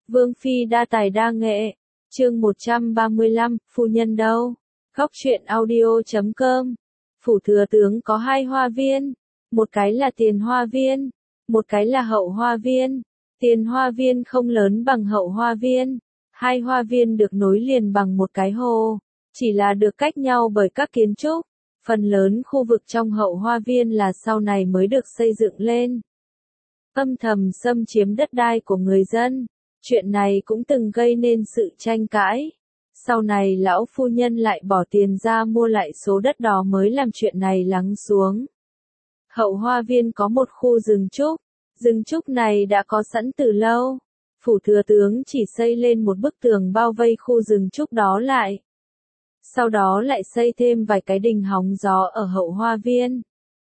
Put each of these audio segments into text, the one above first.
Vương phi đa tài đa nghệ. Chương 135, phu nhân đâu? Góc truyện audio.com. Phủ thừa tướng có 2 hoa viên, một cái là tiền hoa viên, một cái là hậu hoa viên. Tiền hoa viên không lớn bằng hậu hoa viên, 2 hoa viên được nối liền bằng một cái hồ, chỉ là được cách nhau bởi các kiến trúc. Phần lớn khu vực trong hậu hoa viên là sau này mới được xây dựng lên. Âm thầm xâm chiếm đất đai của người dân, chuyện này cũng từng gây nên sự tranh cãi. Sau này lão phu nhân lại bỏ tiền ra mua lại số đất đó mới làm chuyện này lắng xuống. Hậu hoa viên có một khu rừng trúc này đã có sẵn từ lâu. Phủ thừa tướng chỉ xây lên một bức tường bao vây khu rừng trúc đó lại. Sau đó lại xây thêm vài cái đình hóng gió ở hậu hoa viên.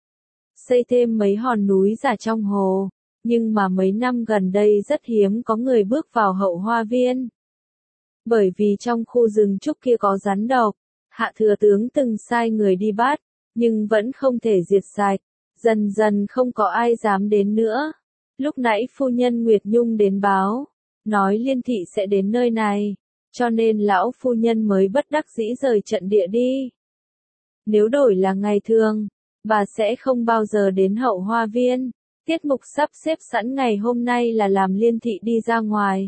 Xây thêm mấy hòn núi giả trong hồ, nhưng mà mấy năm gần đây rất hiếm có người bước vào hậu hoa viên. Bởi vì trong khu rừng trúc kia có rắn độc, hạ thừa tướng từng sai người đi bắt, nhưng vẫn không thể diệt sạch, dần dần không có ai dám đến nữa. Lúc nãy phu nhân Nguyệt Nhung đến báo, nói Liên thị sẽ đến nơi này, cho nên lão phu nhân mới bất đắc dĩ rời trận địa đi. Nếu đổi là ngày thường, bà sẽ không bao giờ đến hậu hoa viên. Tiết mục sắp xếp sẵn ngày hôm nay là làm Liên thị đi ra ngoài.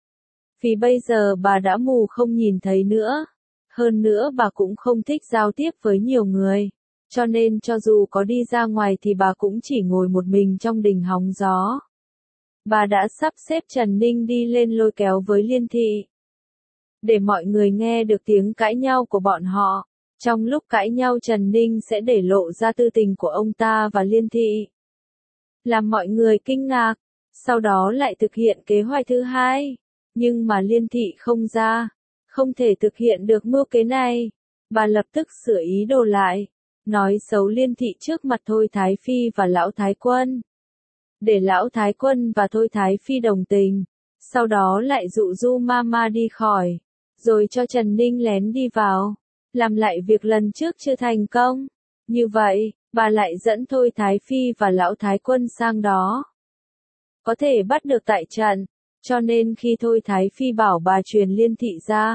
Vì bây giờ bà đã mù không nhìn thấy nữa. Hơn nữa bà cũng không thích giao tiếp với nhiều người. Cho nên cho dù có đi ra ngoài thì bà cũng chỉ ngồi một mình trong đình hóng gió. Bà đã sắp xếp Trần Ninh đi lên lôi kéo với Liên thị, để mọi người nghe được tiếng cãi nhau của bọn họ. Trong lúc cãi nhau Trần Ninh sẽ để lộ ra tư tình của ông ta và Liên thị, làm mọi người kinh ngạc, sau đó lại thực hiện kế hoạch thứ hai. Nhưng mà Liên thị không ra, không thể thực hiện được mưu kế này. Bà lập tức sửa ý đồ lại, nói xấu Liên thị trước mặt Thôi Thái Phi và Lão Thái Quân, để Lão Thái Quân và Thôi Thái Phi đồng tình, sau đó lại dụ dụ Mama đi khỏi, rồi cho Trần Ninh lén đi vào, làm lại việc lần trước chưa thành công. Như vậy, bà lại dẫn Thôi Thái Phi và Lão Thái Quân sang đó, có thể bắt được tại trận. Cho nên khi Thôi Thái Phi bảo bà truyền Liên thị ra,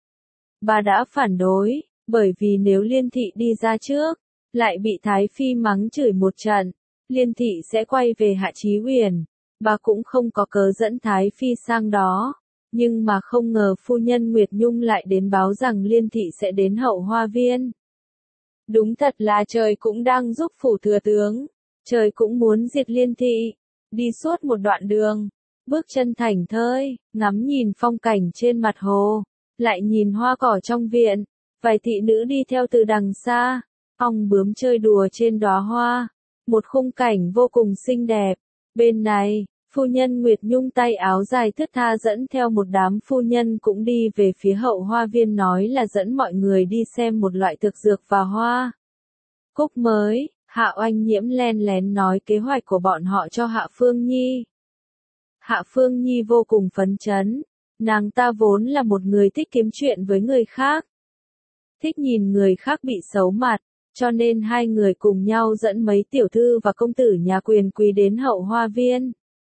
bà đã phản đối, bởi vì nếu Liên thị đi ra trước, lại bị Thái Phi mắng chửi một trận, Liên thị sẽ quay về Hạ Chí Uyển. Bà cũng không có cớ dẫn Thái Phi sang đó. Nhưng mà không ngờ phu nhân Nguyệt Nhung lại đến báo rằng Liên thị sẽ đến hậu hoa viên. Đúng thật là trời cũng đang giúp phủ thừa tướng, trời cũng muốn diệt Liên thị. Đi suốt một đoạn đường, bước chân thảnh thơi, ngắm nhìn phong cảnh trên mặt hồ, lại nhìn hoa cỏ trong viện, vài thị nữ đi theo từ đằng xa, ong bướm chơi đùa trên đóa hoa, một khung cảnh vô cùng xinh đẹp. Bên này, phu nhân Nguyệt Nhung tay áo dài thướt tha dẫn theo một đám phu nhân cũng đi về phía hậu hoa viên, nói là dẫn mọi người đi xem một loại thực dược và hoa cúc mới. Hạ Oanh Nhiễm len lén nói kế hoạch của bọn họ cho Hạ Phương Nhi. Hạ Phương Nhi vô cùng phấn chấn, nàng ta vốn là một người thích kiếm chuyện với người khác, thích nhìn người khác bị xấu mặt, cho nên hai người cùng nhau dẫn mấy tiểu thư và công tử nhà quyền quý đến hậu hoa viên.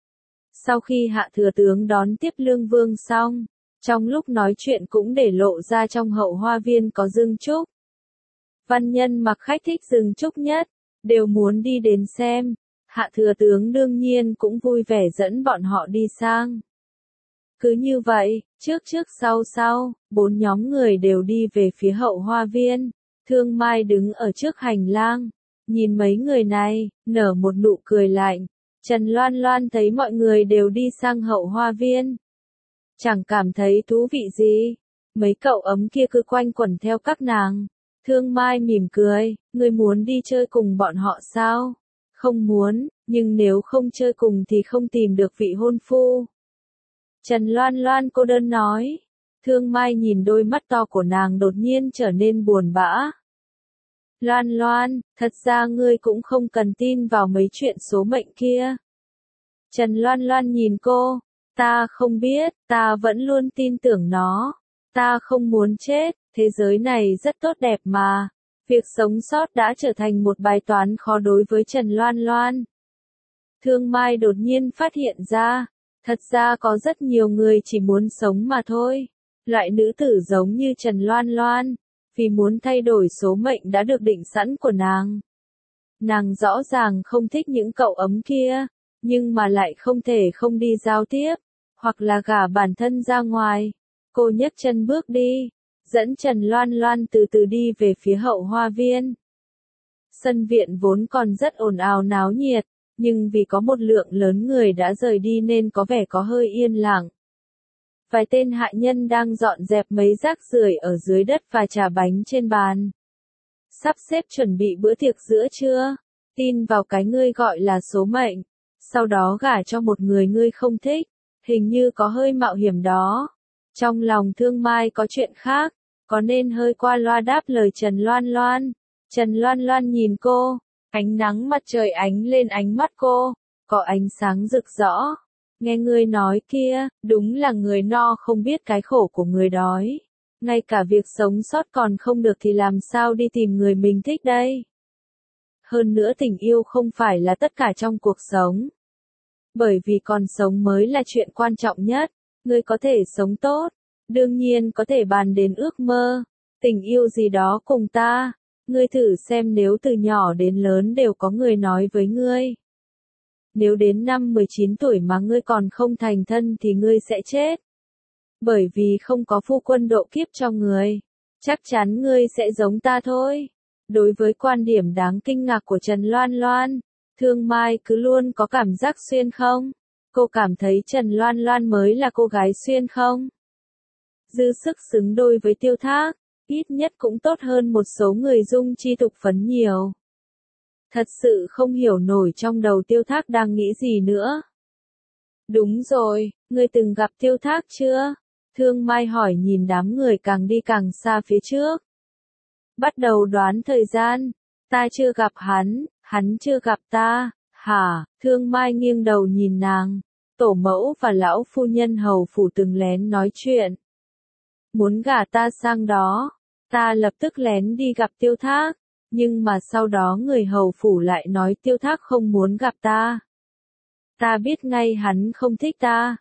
Sau khi Hạ thừa tướng đón tiếp Lương Vương xong, trong lúc nói chuyện cũng để lộ ra trong hậu hoa viên có rừng trúc. Văn nhân mặc khách thích rừng trúc nhất, đều muốn đi đến xem. Hạ thừa tướng đương nhiên cũng vui vẻ dẫn bọn họ đi sang. Cứ như vậy, trước sau, 4 nhóm người đều đi về phía hậu hoa viên. Thương Mai đứng ở trước hành lang, nhìn mấy người này, nở một nụ cười lạnh. Trần Loan Loan thấy mọi người đều đi sang hậu hoa viên, chẳng cảm thấy thú vị gì. Mấy cậu ấm kia cứ quanh quẩn theo các nàng. Thương Mai mỉm cười, ngươi muốn đi chơi cùng bọn họ sao? Không muốn, nhưng nếu không chơi cùng thì không tìm được vị hôn phu. Trần Loan Loan cô đơn nói. Thương Mai nhìn đôi mắt to của nàng đột nhiên trở nên buồn bã. Loan Loan, thật ra ngươi cũng không cần tin vào mấy chuyện số mệnh kia. Trần Loan Loan nhìn cô, ta không biết, ta vẫn luôn tin tưởng nó. Ta không muốn chết, thế giới này rất tốt đẹp mà. Việc sống sót đã trở thành một bài toán khó đối với Trần Loan Loan. Thương Mai đột nhiên phát hiện ra, Thật ra có rất nhiều người chỉ muốn sống mà thôi. Loại nữ tử giống như Trần Loan Loan, vì muốn thay đổi số mệnh đã được định sẵn của nàng. Nàng rõ ràng không thích những cậu ấm kia, nhưng mà lại không thể không đi giao tiếp, hoặc là gả bản thân ra ngoài. Cô nhấc chân bước đi, dẫn Trần Loan Loan từ từ đi về phía hậu hoa viên. Sân viện vốn còn rất ồn ào náo nhiệt, nhưng vì có một lượng lớn người đã rời đi nên có vẻ có hơi yên lặng. Vài tên hạ nhân đang dọn dẹp mấy rác rưởi ở dưới đất và trà bánh trên bàn. Sắp xếp chuẩn bị bữa tiệc giữa trưa, tin vào cái ngươi gọi là số mệnh, sau đó gả cho một người ngươi không thích, hình như có hơi mạo hiểm đó. Trong lòng Thương Mai có chuyện khác, có nên hơi qua loa đáp lời Trần Loan Loan. Trần Loan Loan nhìn cô, ánh nắng mặt trời ánh lên ánh mắt cô, có ánh sáng rực rỡ. Nghe ngươi nói kia, đúng là người no không biết cái khổ của người đói. Ngay cả việc sống sót còn không được thì làm sao đi tìm người mình thích đây? Hơn nữa tình yêu không phải là tất cả trong cuộc sống. Bởi vì còn sống mới là chuyện quan trọng nhất. Ngươi có thể sống tốt, đương nhiên có thể bàn đến ước mơ, tình yêu gì đó cùng ta. Ngươi thử xem nếu từ nhỏ đến lớn đều có người nói với ngươi. Nếu đến năm 19 tuổi mà ngươi còn không thành thân thì ngươi sẽ chết. Bởi vì không có phu quân độ kiếp cho ngươi. Chắc chắn ngươi sẽ giống ta thôi. Đối với quan điểm đáng kinh ngạc của Trần Loan Loan, Thương Mai cứ luôn có cảm giác xuyên không? Cô cảm thấy Trần Loan Loan mới là cô gái xuyên không? Dư sức xứng đôi với Tiêu Thác, ít nhất cũng tốt hơn một số người dung chi tục phấn nhiều. Thật sự không hiểu nổi trong đầu Tiêu Thác đang nghĩ gì nữa. Đúng rồi, ngươi từng gặp Tiêu Thác chưa? Thương Mai hỏi nhìn đám người càng đi càng xa phía trước. Bắt đầu đoán thời gian. Ta chưa gặp hắn chưa gặp ta. Hả? Thương Mai nghiêng đầu nhìn nàng. Tổ mẫu và lão phu nhân hầu phủ từng lén nói chuyện. Muốn gả ta sang đó. Ta lập tức lén đi gặp Tiêu Thác. Nhưng mà sau đó người hầu phủ lại nói Tiêu Thác không muốn gặp ta. Ta biết ngay hắn không thích ta.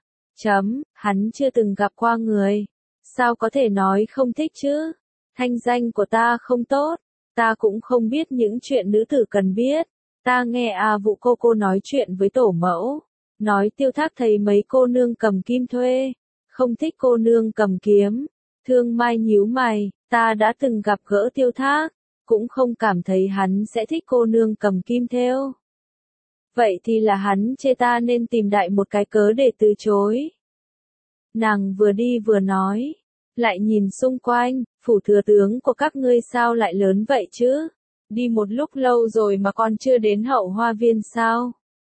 Hắn chưa từng gặp qua người. Sao có thể nói không thích chứ? Thanh danh của ta không tốt. Ta cũng không biết những chuyện nữ tử cần biết. Ta nghe Vụ cô nói chuyện với tổ mẫu. Nói Tiêu Thác thấy mấy cô nương cầm kim thuê. Không thích cô nương cầm kiếm. Thương Mai nhíu mày, ta đã từng gặp gỡ Tiêu Thác. Cũng không cảm thấy hắn sẽ thích cô nương cầm kim thêu. Vậy thì là hắn chê ta nên tìm đại một cái cớ để từ chối. Nàng vừa đi vừa nói, lại nhìn xung quanh, phủ thừa tướng của các ngươi sao lại lớn vậy chứ? Đi một lúc lâu rồi mà còn chưa đến hậu hoa viên sao?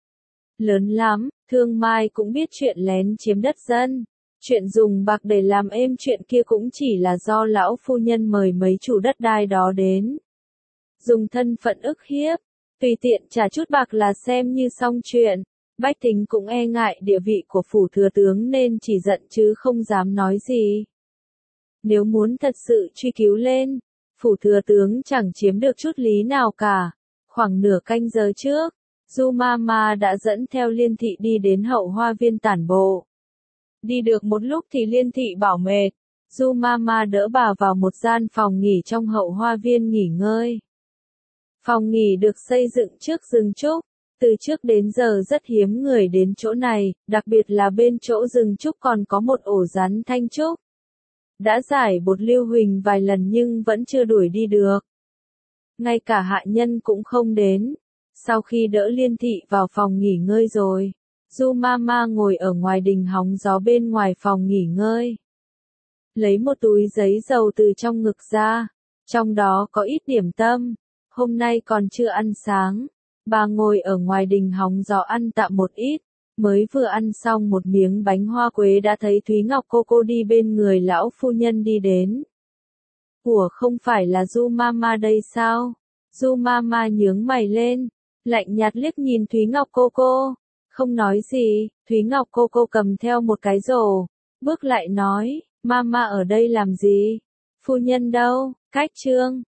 Lớn lắm, Thương Mai cũng biết chuyện lén chiếm đất dân. Chuyện dùng bạc để làm êm chuyện kia cũng chỉ là do lão phu nhân mời mấy chủ đất đai đó đến. Dùng thân phận ức hiếp, tùy tiện trả chút bạc là xem như xong chuyện. Bách tính cũng e ngại địa vị của phủ thừa tướng nên chỉ giận chứ không dám nói gì. Nếu muốn thật sự truy cứu lên, phủ thừa tướng chẳng chiếm được chút lý nào cả. Khoảng nửa canh giờ trước, Du Mama đã dẫn theo Liên Thị đi đến hậu hoa viên tản bộ. Đi được một lúc thì Liên Thị bảo mệt, Du Mama đỡ bà vào một gian phòng nghỉ trong hậu hoa viên nghỉ ngơi. Phòng nghỉ được xây dựng trước rừng trúc, từ trước đến giờ rất hiếm người đến chỗ này, đặc biệt là bên chỗ rừng trúc còn có một ổ rắn thanh trúc. Đã giải bột lưu huỳnh vài lần nhưng vẫn chưa đuổi đi được. Ngay cả hạ nhân cũng không đến. Sau khi đỡ Liên Thị vào phòng nghỉ ngơi rồi, Du Mama ngồi ở ngoài đình hóng gió bên ngoài phòng nghỉ ngơi. Lấy một túi giấy dầu từ trong ngực ra, trong đó có ít điểm tâm. Hôm nay còn chưa ăn sáng, bà ngồi ở ngoài đình hóng gió ăn tạm một ít, mới vừa ăn xong một miếng bánh hoa quế đã thấy Thúy Ngọc cô đi bên người lão phu nhân đi đến. Ủa không phải là Du Mama đây sao? Du Mama nhướng mày lên, lạnh nhạt liếc nhìn Thúy Ngọc cô, không nói gì. Thúy Ngọc cô cầm theo một cái rổ, bước lại nói, Mama ở đây làm gì? Phu nhân đâu? Cách Trương.